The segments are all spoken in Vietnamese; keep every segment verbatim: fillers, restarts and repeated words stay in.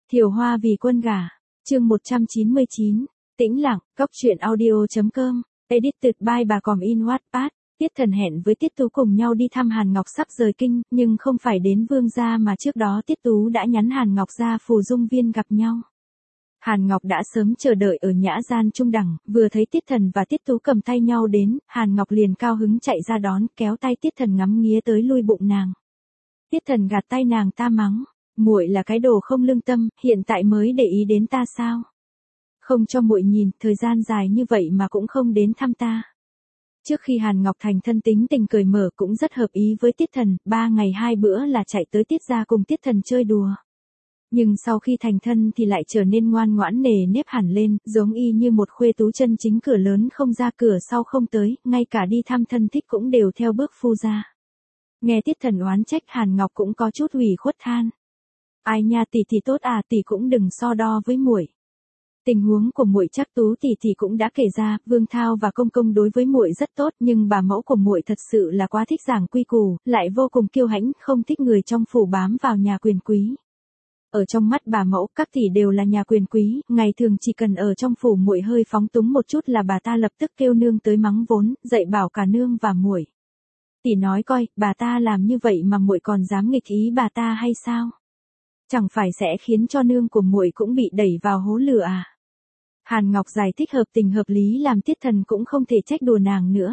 Thiều Hoa vì quân gả, chương một trăm chín mươi chín, tĩnh lặng, cóc truyện audio.com, edited by bà Còm in Wattpad. Tiết Thần hẹn với Tiết Tú cùng nhau đi thăm Hàn Ngọc sắp rời kinh, nhưng không phải đến Vương gia mà trước đó Tiết Tú đã nhắn Hàn Ngọc ra Phù Dung Viên gặp nhau. Hàn Ngọc đã sớm chờ đợi ở nhã gian trung đẳng, vừa thấy Tiết Thần và Tiết Tú cầm tay nhau đến, Hàn Ngọc liền cao hứng chạy ra đón, kéo tay Tiết Thần ngắm nghía tới lui bụng nàng. Tiết Thần gạt tay nàng ta mắng, muội là cái đồ không lương tâm, hiện tại mới để ý đến ta sao? Không cho muội nhìn, thời gian dài như vậy mà cũng không đến thăm ta. Trước khi Hàn Ngọc thành thân tính tình cởi mở cũng rất hợp ý với Tiết Thần, ba ngày hai bữa là chạy tới Tiết gia cùng Tiết Thần chơi đùa. Nhưng sau khi thành thân thì lại trở nên ngoan ngoãn nề nếp hẳn lên, giống y như một khuê tú chân chính, cửa lớn không ra cửa sau không tới, ngay cả đi thăm thân thích cũng đều theo bước phu ra. Nghe Tiết Thần oán trách, Hàn Ngọc cũng có chút ủy khuất than. Ai nha, tỷ thì tốt à, tỷ cũng đừng so đo với muội. Tình huống của muội chắc Tú tỷ tỷ cũng đã kể ra, Vương Thao và Công Công đối với muội rất tốt, nhưng bà mẫu của muội thật sự là quá thích giảng quy củ, lại vô cùng kiêu hãnh, không thích người trong phủ bám vào nhà quyền quý. Ở trong mắt bà mẫu, các tỷ đều là nhà quyền quý, ngày thường chỉ cần ở trong phủ muội hơi phóng túng một chút là bà ta lập tức kêu nương tới mắng vốn, dạy bảo cả nương và muội. Tỷ nói coi, bà ta làm như vậy mà muội còn dám nghịch ý bà ta hay sao? Chẳng phải sẽ khiến cho nương của muội cũng bị đẩy vào hố lửa à? Hàn Ngọc giải thích hợp tình hợp lý làm Tiết Thần cũng không thể trách đùa nàng nữa.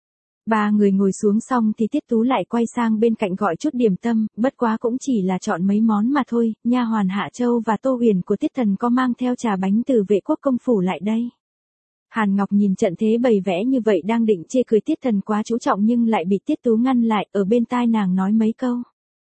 Ba người ngồi xuống xong thì Tiết Tú lại quay sang bên cạnh gọi chút điểm tâm, bất quá cũng chỉ là chọn mấy món mà thôi, nha hoàn Hạ Châu và Tô Huyền của Tiết Thần có mang theo trà bánh từ Vệ Quốc công phủ lại đây. Hàn Ngọc nhìn trận thế bày vẽ như vậy đang định chê cười Tiết Thần quá chú trọng nhưng lại bị Tiết Tú ngăn lại, ở bên tai nàng nói mấy câu.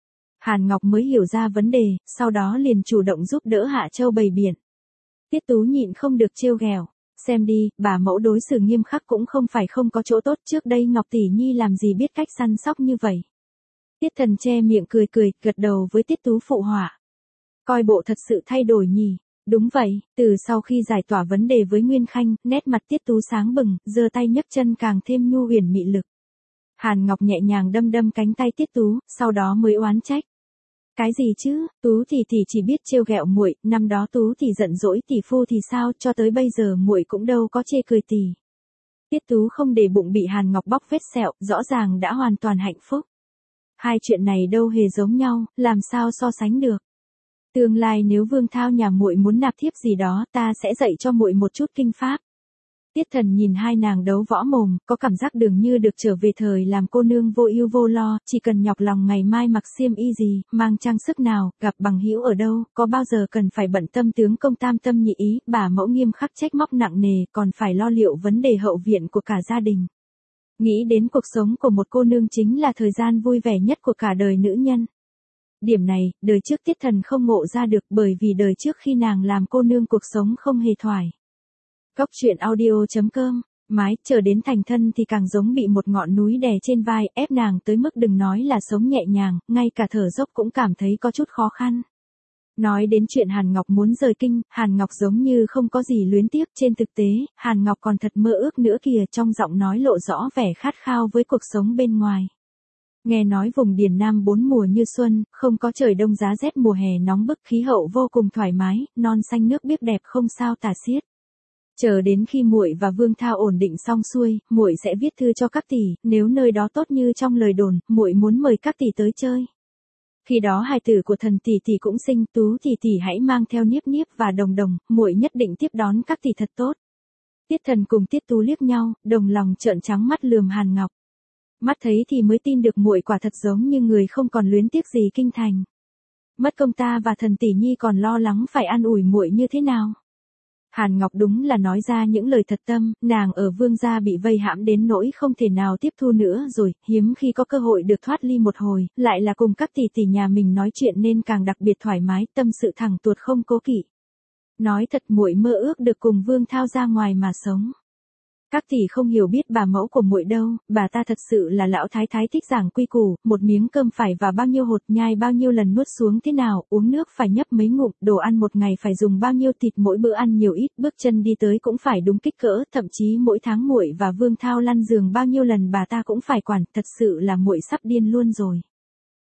Hàn Ngọc mới hiểu ra vấn đề, sau đó liền chủ động giúp đỡ Hạ Châu bày biện. Tiết Tú nhịn không được trêu ghẹo, xem đi, bà mẫu đối xử nghiêm khắc cũng không phải không có chỗ tốt, trước đây Ngọc tỷ nhi làm gì biết cách săn sóc như vậy. Tiết Thần che miệng cười cười, gật đầu với Tiết Tú phụ họa. Coi bộ thật sự thay đổi nhỉ. Đúng vậy, từ sau khi giải tỏa vấn đề với Nguyên Khanh, nét mặt Tiết Tú sáng bừng, giơ tay nhấc chân càng thêm nhu huyền mị lực. Hàn Ngọc nhẹ nhàng đâm đâm cánh tay Tiết Tú, sau đó mới oán trách. Cái gì chứ, Tú thì thì chỉ biết trêu ghẹo muội, năm đó Tú thì giận dỗi tỷ phu thì sao, cho tới bây giờ muội cũng đâu có chê cười tỷ. Tiết Tú không để bụng bị Hàn Ngọc bóc vết sẹo, rõ ràng đã hoàn toàn hạnh phúc. Hai chuyện này đâu hề giống nhau, làm sao so sánh được. Tương lai nếu Vương Thao nhà muội muốn nạp thiếp gì đó, ta sẽ dạy cho muội một chút kinh pháp. Tiết Thần nhìn hai nàng đấu võ mồm, có cảm giác dường như được trở về thời làm cô nương vô ưu vô lo, chỉ cần nhọc lòng ngày mai mặc xiêm y gì, mang trang sức nào, gặp bằng hữu ở đâu, có bao giờ cần phải bận tâm tướng công tam tâm nhị ý, bà mẫu nghiêm khắc trách móc nặng nề, còn phải lo liệu vấn đề hậu viện của cả gia đình. Nghĩ đến cuộc sống của một cô nương chính là thời gian vui vẻ nhất của cả đời nữ nhân. Điểm này, đời trước Tiết Thần không ngộ ra được bởi vì đời trước khi nàng làm cô nương cuộc sống không hề thoải. Cóc truyện audio.com, mái, chờ đến thành thân thì càng giống bị một ngọn núi đè trên vai, ép nàng tới mức đừng nói là sống nhẹ nhàng, ngay cả thở dốc cũng cảm thấy có chút khó khăn. Nói đến chuyện Hàn Ngọc muốn rời kinh, Hàn Ngọc giống như không có gì luyến tiếc, trên thực tế, Hàn Ngọc còn thật mơ ước nữa kìa, trong giọng nói lộ rõ vẻ khát khao với cuộc sống bên ngoài. Nghe nói vùng Điền Nam bốn mùa như xuân, không có trời đông giá rét mùa hè nóng bức, khí hậu vô cùng thoải mái, non xanh nước biếc đẹp không sao tả xiết. Chờ đến khi muội và Vương Thao ổn định xong xuôi, muội sẽ viết thư cho các tỷ, nếu nơi đó tốt như trong lời đồn, muội muốn mời các tỷ tới chơi. Khi đó hài tử của thần tỷ tỷ cũng sinh, Tú tỷ tỷ hãy mang theo Niếp Niếp và Đồng Đồng, muội nhất định tiếp đón các tỷ thật tốt. Tiết Thần cùng Tiết Tú liếc nhau, đồng lòng trợn trắng mắt lườm Hàn Ngọc. Mắt thấy thì mới tin được muội quả thật giống như người không còn luyến tiếc gì kinh thành. Mất công ta và thần tỷ nhi còn lo lắng phải an ủi muội như thế nào. Hàn Ngọc đúng là nói ra những lời thật tâm, nàng ở Vương gia bị vây hãm đến nỗi không thể nào tiếp thu nữa rồi, hiếm khi có cơ hội được thoát ly một hồi, lại là cùng các tỷ tỷ nhà mình nói chuyện nên càng đặc biệt thoải mái, tâm sự thẳng tuột không cố kỵ. Nói thật muội mơ ước được cùng Vương Thao ra ngoài mà sống. Các tỷ không hiểu biết bà mẫu của muội đâu, bà ta thật sự là lão thái thái thích giảng quy củ, một miếng cơm phải và bao nhiêu hột nhai bao nhiêu lần nuốt xuống thế nào, uống nước phải nhấp mấy ngụm, đồ ăn một ngày phải dùng bao nhiêu thịt, mỗi bữa ăn nhiều ít, bước chân đi tới cũng phải đúng kích cỡ, thậm chí mỗi tháng muội và Vương Thao lăn giường bao nhiêu lần bà ta cũng phải quản, thật sự là muội sắp điên luôn rồi.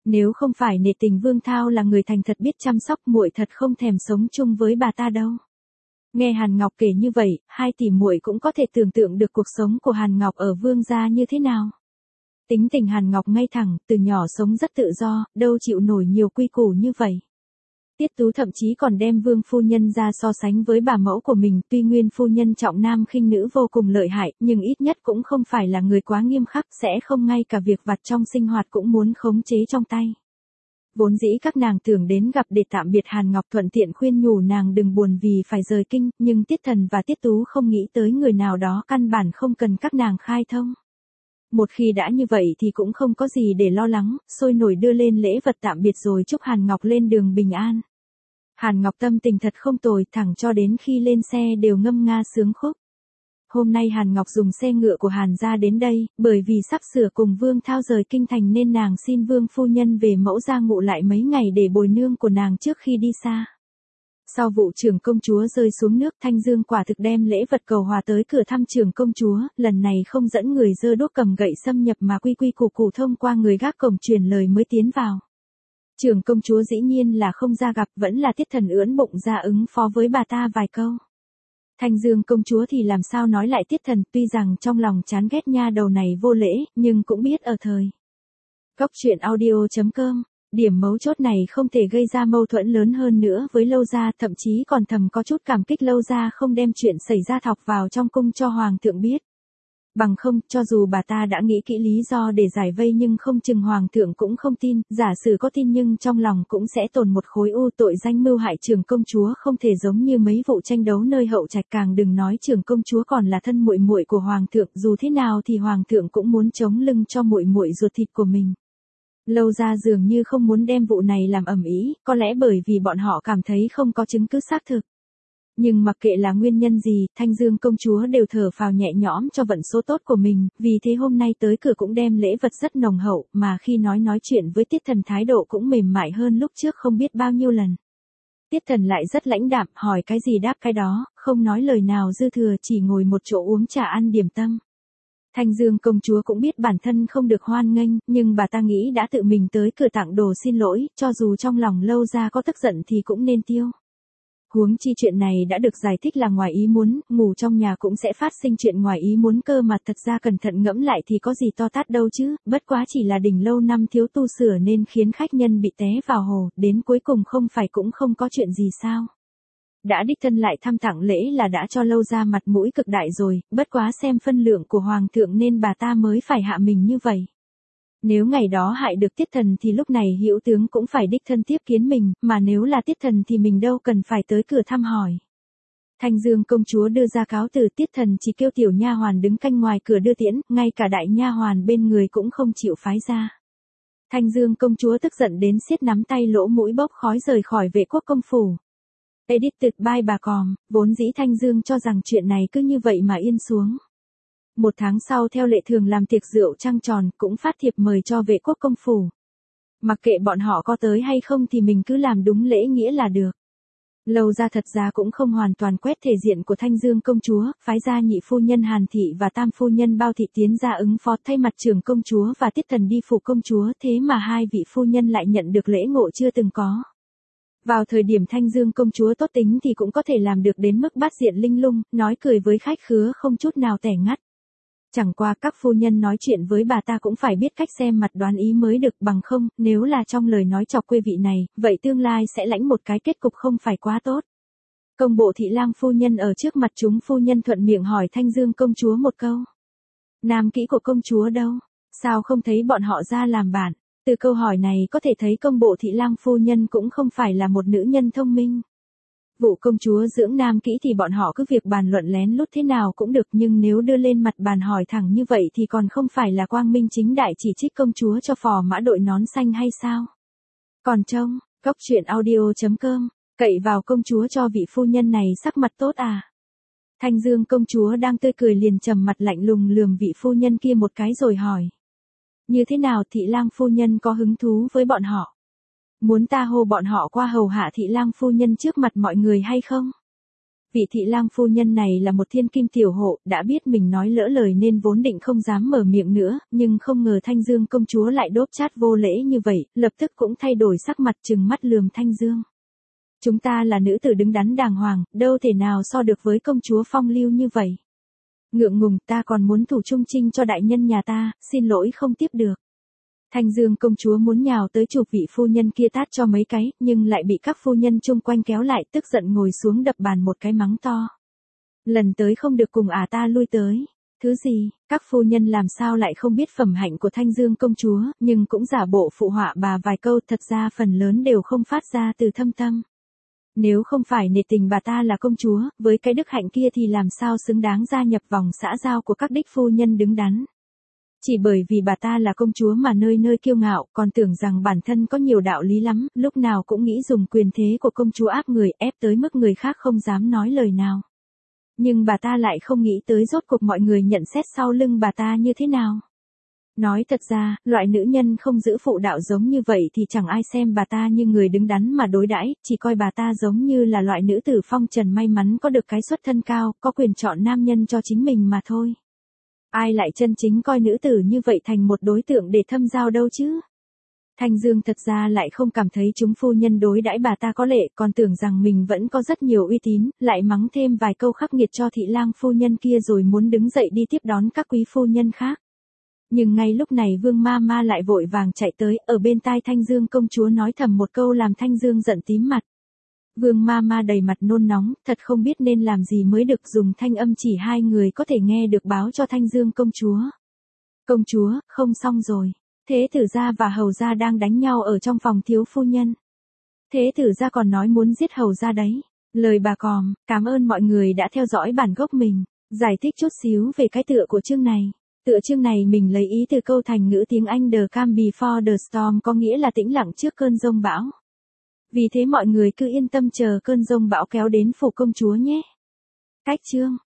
Nếu không phải nể tình Vương Thao là người thành thật biết chăm sóc, muội thật không thèm sống chung với bà ta đâu. Nghe Hàn Ngọc kể như vậy, hai tỷ muội cũng có thể tưởng tượng được cuộc sống của Hàn Ngọc ở Vương gia như thế nào. Tính tình Hàn Ngọc ngay thẳng, từ nhỏ sống rất tự do, đâu chịu nổi nhiều quy củ như vậy. Tiết Tú thậm chí còn đem Vương phu nhân ra so sánh với bà mẫu của mình, tuy Nguyên phu nhân trọng nam khinh nữ vô cùng lợi hại, nhưng ít nhất cũng không phải là người quá nghiêm khắc, sẽ không ngay cả việc vặt trong sinh hoạt cũng muốn khống chế trong tay. Vốn dĩ các nàng tưởng đến gặp để tạm biệt Hàn Ngọc, thuận tiện khuyên nhủ nàng đừng buồn vì phải rời kinh, nhưng Tiết Thần và Tiết Tú không nghĩ tới người nào đó căn bản không cần các nàng khai thông. Một khi đã như vậy thì cũng không có gì để lo lắng, sôi nổi đưa lên lễ vật tạm biệt rồi chúc Hàn Ngọc lên đường bình an. Hàn Ngọc tâm tình thật không tồi, thẳng cho đến khi lên xe đều ngâm nga sướng khúc. Hôm nay Hàn Ngọc dùng xe ngựa của Hàn gia đến đây, bởi vì sắp sửa cùng Vương Thao rời kinh thành nên nàng xin Vương phu nhân về mẫu gia ngụ lại mấy ngày để bồi nương của nàng trước khi đi xa. Sau vụ trưởng công chúa rơi xuống nước, Thanh Dương quả thực đem lễ vật cầu hòa tới cửa thăm trưởng công chúa, lần này không dẫn người dơ đuốc cầm gậy xâm nhập mà quy quy củ củ thông qua người gác cổng truyền lời mới tiến vào. Trưởng công chúa dĩ nhiên là không ra gặp, vẫn là Tiết Thần ưỡn bụng ra ứng phó với bà ta vài câu. Thanh Dương công chúa thì làm sao nói lại Tiết Thần, tuy rằng trong lòng chán ghét nha đầu này vô lễ, nhưng cũng biết ở thời. Cốc truyện audio chấm com, điểm mấu chốt này không thể gây ra mâu thuẫn lớn hơn nữa với Lâu gia, thậm chí còn thầm có chút cảm kích Lâu gia không đem chuyện xảy ra thọc vào trong cung cho Hoàng thượng biết. Bằng không, cho dù bà ta đã nghĩ kỹ lý do để giải vây nhưng không chừng Hoàng thượng cũng không tin, giả sử có tin nhưng trong lòng cũng sẽ tồn một khối u, tội danh mưu hại trưởng công chúa không thể giống như mấy vụ tranh đấu nơi hậu trạch, càng đừng nói trưởng công chúa còn là thân muội muội của Hoàng thượng, dù thế nào thì Hoàng thượng cũng muốn chống lưng cho muội muội ruột thịt của mình. Lâu gia dường như không muốn đem vụ này làm ầm ĩ, có lẽ bởi vì bọn họ cảm thấy không có chứng cứ xác thực. Nhưng mặc kệ là nguyên nhân gì, Thanh Dương công chúa đều thở phào nhẹ nhõm cho vận số tốt của mình, vì thế hôm nay tới cửa cũng đem lễ vật rất nồng hậu, mà khi nói nói chuyện với Tiết Thần thái độ cũng mềm mại hơn lúc trước không biết bao nhiêu lần. Tiết Thần lại rất lãnh đạm, hỏi cái gì đáp cái đó, không nói lời nào dư thừa, chỉ ngồi một chỗ uống trà ăn điểm tâm. Thanh Dương công chúa cũng biết bản thân không được hoan nghênh, nhưng bà ta nghĩ đã tự mình tới cửa tặng đồ xin lỗi, cho dù trong lòng Lâu gia có tức giận thì cũng nên tiêu. Huống chi chuyện này đã được giải thích là ngoài ý muốn, ngủ trong nhà cũng sẽ phát sinh chuyện ngoài ý muốn cơ mà, thật ra cẩn thận ngẫm lại thì có gì to tát đâu chứ, bất quá chỉ là đình lâu năm thiếu tu sửa nên khiến khách nhân bị té vào hồ, đến cuối cùng không phải cũng không có chuyện gì sao. Đã đích thân lại thăm tặng lễ là đã cho Lâu gia mặt mũi cực đại rồi, bất quá xem phân lượng của Hoàng thượng nên bà ta mới phải hạ mình như vậy. Nếu ngày đó hại được Tiết Thần thì lúc này Hữu tướng cũng phải đích thân tiếp kiến mình, mà nếu là Tiết Thần thì mình đâu cần phải tới cửa thăm hỏi. Thanh Dương công chúa đưa ra cáo từ, Tiết Thần chỉ kêu tiểu nha hoàn đứng canh ngoài cửa đưa tiễn, ngay cả đại nha hoàn bên người cũng không chịu phái ra. Thanh Dương công chúa tức giận đến siết nắm tay, lỗ mũi bốc khói rời khỏi Vệ Quốc công phủ. Edited by bà Còm, vốn dĩ Thanh Dương cho rằng chuyện này cứ như vậy mà yên xuống. Một tháng sau theo lệ thường làm tiệc rượu trăng tròn, cũng phát thiệp mời cho Vệ Quốc công phủ. Mặc kệ bọn họ có tới hay không thì mình cứ làm đúng lễ nghĩa là được. Lâu gia thật ra cũng không hoàn toàn quét thể diện của Thanh Dương công chúa, phái ra nhị phu nhân Hàn thị và tam phu nhân Bao thị tiến ra ứng phó thay mặt trưởng công chúa và Tiết Thần đi phủ công chúa, thế mà hai vị phu nhân lại nhận được lễ ngộ chưa từng có. Vào thời điểm Thanh Dương công chúa tốt tính thì cũng có thể làm được đến mức bát diện linh lung, nói cười với khách khứa không chút nào tẻ ngắt. Chẳng qua các phu nhân nói chuyện với bà ta cũng phải biết cách xem mặt đoán ý mới được, bằng không, nếu là trong lời nói chọc quê vị này, vậy tương lai sẽ lãnh một cái kết cục không phải quá tốt. Công bộ thị lang phu nhân ở trước mặt chúng phu nhân thuận miệng hỏi Thanh Dương công chúa một câu. Nam kỹ của công chúa đâu? Sao không thấy bọn họ ra làm bạn? Từ câu hỏi này có thể thấy công bộ thị lang phu nhân cũng không phải là một nữ nhân thông minh. Vụ công chúa dưỡng nam kỹ thì bọn họ cứ việc bàn luận lén lút thế nào cũng được, nhưng nếu đưa lên mặt bàn hỏi thẳng như vậy thì còn không phải là quang minh chính đại chỉ trích công chúa cho phò mã đội nón xanh hay sao? Còn trông, cốc truyện audio chấm com, cậy vào công chúa cho vị phu nhân này sắc mặt tốt à? Thanh Dương công chúa đang tươi cười liền trầm mặt lạnh lùng lườm vị phu nhân kia một cái rồi hỏi. Như thế nào, thị lang phu nhân có hứng thú với bọn họ? Muốn ta hô bọn họ qua hầu hạ thị lang phu nhân trước mặt mọi người hay không? Vị thị lang phu nhân này là một thiên kim tiểu hộ, đã biết mình nói lỡ lời nên vốn định không dám mở miệng nữa, nhưng không ngờ Thanh Dương công chúa lại đốp chát vô lễ như vậy, lập tức cũng thay đổi sắc mặt trừng mắt lườm Thanh Dương. Chúng ta là nữ tử đứng đắn đàng hoàng, đâu thể nào so được với công chúa phong lưu như vậy. Ngượng ngùng, ta còn muốn thủ trung trinh cho đại nhân nhà ta, xin lỗi không tiếp được. Thanh Dương công chúa muốn nhào tới chụp vị phu nhân kia tát cho mấy cái, nhưng lại bị các phu nhân chung quanh kéo lại, tức giận ngồi xuống đập bàn một cái mắng to. Lần tới không được cùng à ta lui tới. Thứ gì, các phu nhân làm sao lại không biết phẩm hạnh của Thanh Dương công chúa, nhưng cũng giả bộ phụ họa bà vài câu, thật ra phần lớn đều không phát ra từ thâm tâm. Nếu không phải nể tình bà ta là công chúa, với cái đức hạnh kia thì làm sao xứng đáng gia nhập vòng xã giao của các đích phu nhân đứng đắn. Chỉ bởi vì bà ta là công chúa mà nơi nơi kiêu ngạo, còn tưởng rằng bản thân có nhiều đạo lý lắm, lúc nào cũng nghĩ dùng quyền thế của công chúa áp người, ép tới mức người khác không dám nói lời nào. Nhưng bà ta lại không nghĩ tới rốt cuộc mọi người nhận xét sau lưng bà ta như thế nào. Nói thật ra, loại nữ nhân không giữ phụ đạo giống như vậy thì chẳng ai xem bà ta như người đứng đắn mà đối đãi, chỉ coi bà ta giống như là loại nữ tử phong trần may mắn có được cái xuất thân cao, có quyền chọn nam nhân cho chính mình mà thôi. Ai lại chân chính coi nữ tử như vậy thành một đối tượng để thâm giao đâu chứ? Thanh Dương thật ra lại không cảm thấy chúng phu nhân đối đãi bà ta có lệ, còn tưởng rằng mình vẫn có rất nhiều uy tín, lại mắng thêm vài câu khắc nghiệt cho thị lang phu nhân kia rồi muốn đứng dậy đi tiếp đón các quý phu nhân khác. Nhưng ngay lúc này Vương Ma Ma lại vội vàng chạy tới, ở bên tai Thanh Dương công chúa nói thầm một câu làm Thanh Dương giận tím mặt. Vương Ma Ma đầy mặt nôn nóng, thật không biết nên làm gì mới được, dùng thanh âm chỉ hai người có thể nghe được báo cho Thanh Dương công chúa. Công chúa, không xong rồi. Thế tử gia và hầu gia đang đánh nhau ở trong phòng thiếu phu nhân. Thế tử gia còn nói muốn giết hầu gia đấy. Lời bà còm, cảm ơn mọi người đã theo dõi bản gốc mình. Giải thích chút xíu về cái tựa của chương này. Tựa chương này mình lấy ý từ câu thành ngữ tiếng Anh The calm before the storm, có nghĩa là tĩnh lặng trước cơn giông bão. Vì thế mọi người cứ yên tâm chờ cơn giông bão kéo đến phủ công chúa nhé. Cách chương